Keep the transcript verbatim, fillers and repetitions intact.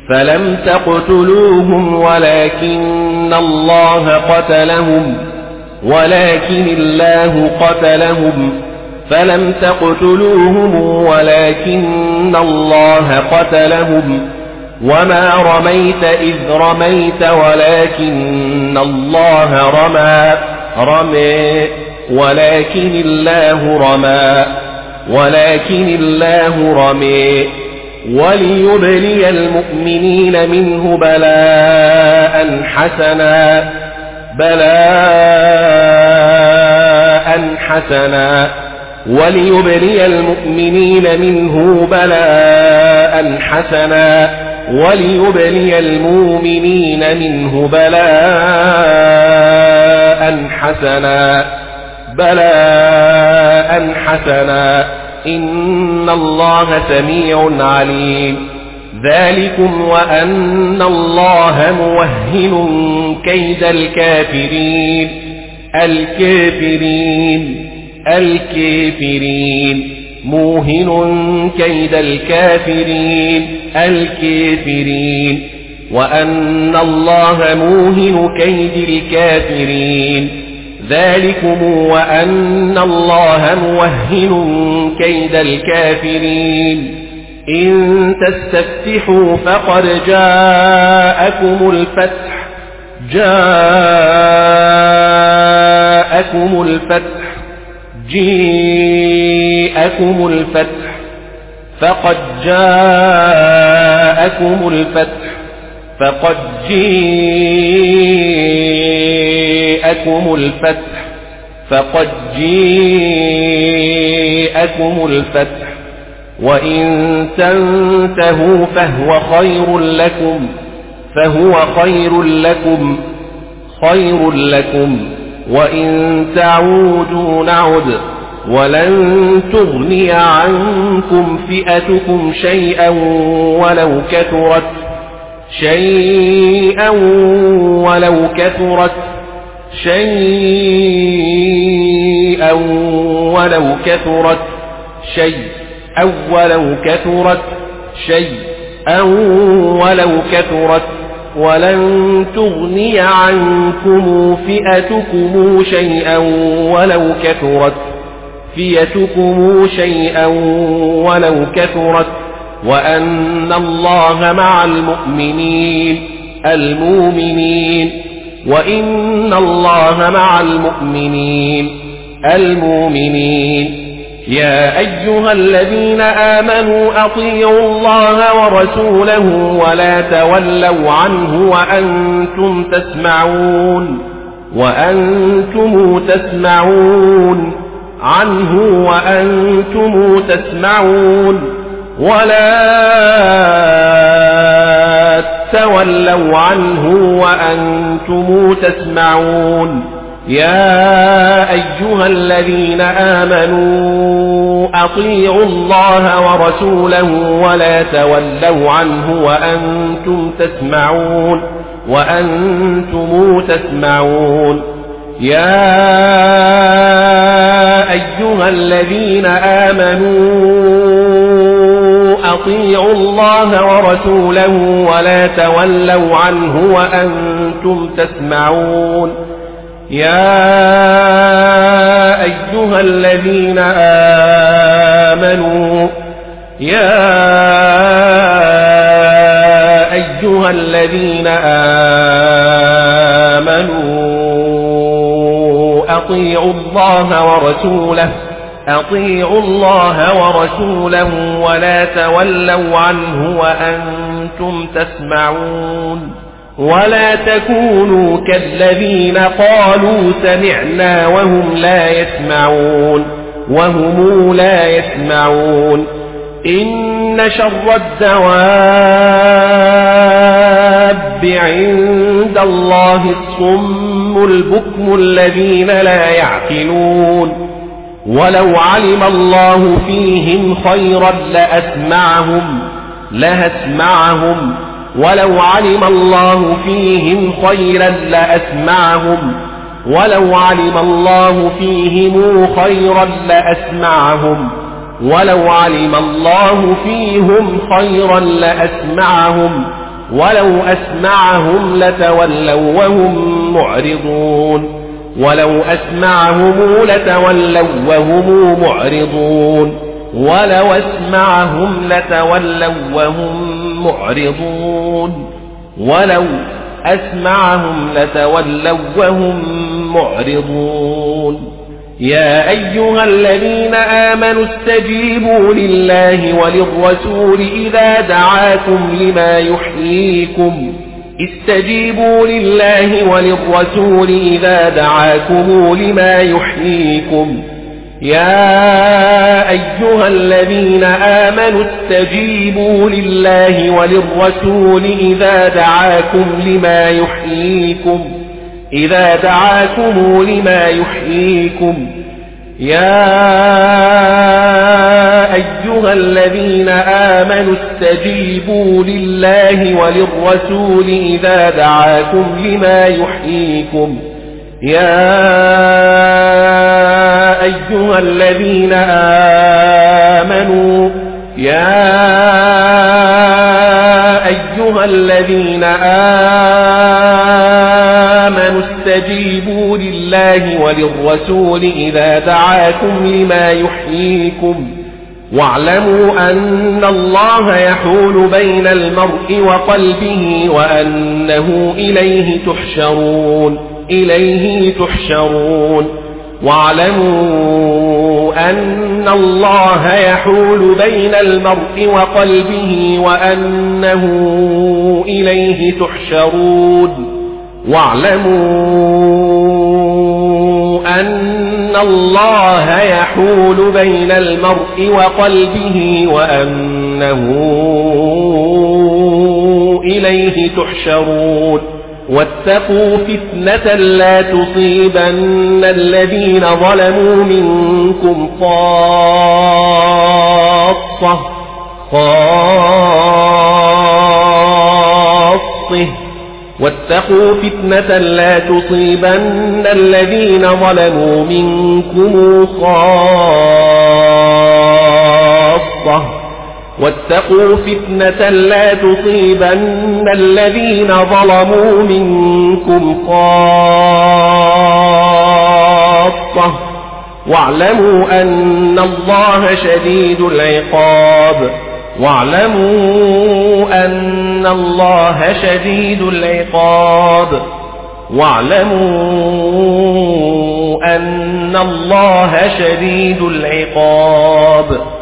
فلم تقتلوهم ولكن الله قتلهم ولكن الله قتلهم فلم تقتلوهم ولكن الله قتلهم وما رميت إذ رميت ولكن الله رمى رمي ولكن الله رمى ولكن الله رمي وليبلي المؤمنين منه بلاء حسنا بلاء حسنا وليبلي المؤمنين منه بلاء حسنا وليبلي المؤمنين منه بلاء حسنا بلاء حسنا إن الله سميع عليم ذلكم وأن الله موهن كيد الكافرين الكافرين الكافرين موهن كيد الكافرين الكافرين وأن الله موهن كيد الكافرين ذلكم وأن الله موهن كيد الكافرين إن تستفتحوا فقد جاءكم الفتح جاءكم الفتح جاءكم الفتح فقد جاءكم الفتح فقد جاءكم الفتح فقد جاءكم الفتح وإن تنتهوا فهو خير لكم فهو خير لكم خير لكم وإن تعودوا نعد ولن تغني عنكم فئتكم شيئا ولو كثرت شيئا ولو كثرت شيئا ولو كثرت شيئا ولو كثرت شيئا ولو كثرت ولن تغني عنكم فئتكم شيئا ولو كثرت فئتكم شيئا ولو كثرت وأن الله مع المؤمنين المؤمنين وإن الله مع المؤمنين المؤمنين يا أيها الذين آمنوا أطيعوا الله ورسوله ولا تولوا عنه وأنتم تسمعون وأنتم تسمعون عنه وأنتم تسمعون ولا تولوا عنه وأنتم تسمعون يا أيها الذين آمنوا أطيعوا الله ورسوله ولا تولوا عنه وأنتم تسمعون وأنتم تسمعون يا أيها الذين آمنوا أطيعوا الله ورسوله ولا تولوا عنه وأنتم تسمعون يا أيها الذين آمنوا يا أيها الذين آمنوا أطيعوا الله ورسوله أطيعوا الله ورسوله ولا تولوا عنه وأنتم تسمعون ولا تكونوا كالذين قالوا سمعنا وهم لا يسمعون وهم لا يسمعون إن شر الدواب عند الله الصم البكم الذين لا يعقلون ولو علم الله فيهم خيرا لأسمعهم لأسمعهم ولو علم الله فيهم خيرا لأسمعهم ولو علم الله فيهم خيرا لأسمعهم ولو علم الله فيهم خيرا لأسمعهم ولو أسمعهم لتولوا وهم معرضون ولو أسمعهم لتولوا وهم معرضون ولو أسمعهم لتولوا وهم معرضون ولو أسمعهم لتولوا وهم معرضون يا أيها الذين آمنوا استجيبوا لله وللرسول إذا دعاكم لما يحييكم استجيبوا لله وللرسول إذا دعاكم لما يحييكم يا أيها الذين آمنوا استجيبوا لله وللرسول إذا دعاكم لما يحييكم إذا دعاكم لما يحييكم يا أيها الذين آمنوا استجيبوا لله وللرسول إذا دعاكم لما يحييكم يا أيها الذين آمنوا يا أيها الذين آمنوا استجيبوا لله وللرسول إذا دعاكم لما يحييكم واعلموا أن الله يحول بين المرء وقلبه وأنه إليه تحشرون إليه تحشرون واعلموا أن الله يحول بين المرء وقلبه وأنه إليه تحشرون واعلموا أن الله يحول بين المرء وقلبه وأنه إليه تحشرون واتقوا فتنة لا تصيبن الذين ظلموا منكم خاصة خاصة واتقوا فتنة لا تصيبن الذين ظلموا منكم خاصة واتقوا فتنة لا تصيبن الذين ظلموا منكم خاصة واعلموا أن الله شديد العقاب واعلموا أن الله شديد العقاب واعلموا أن الله شديد العقاب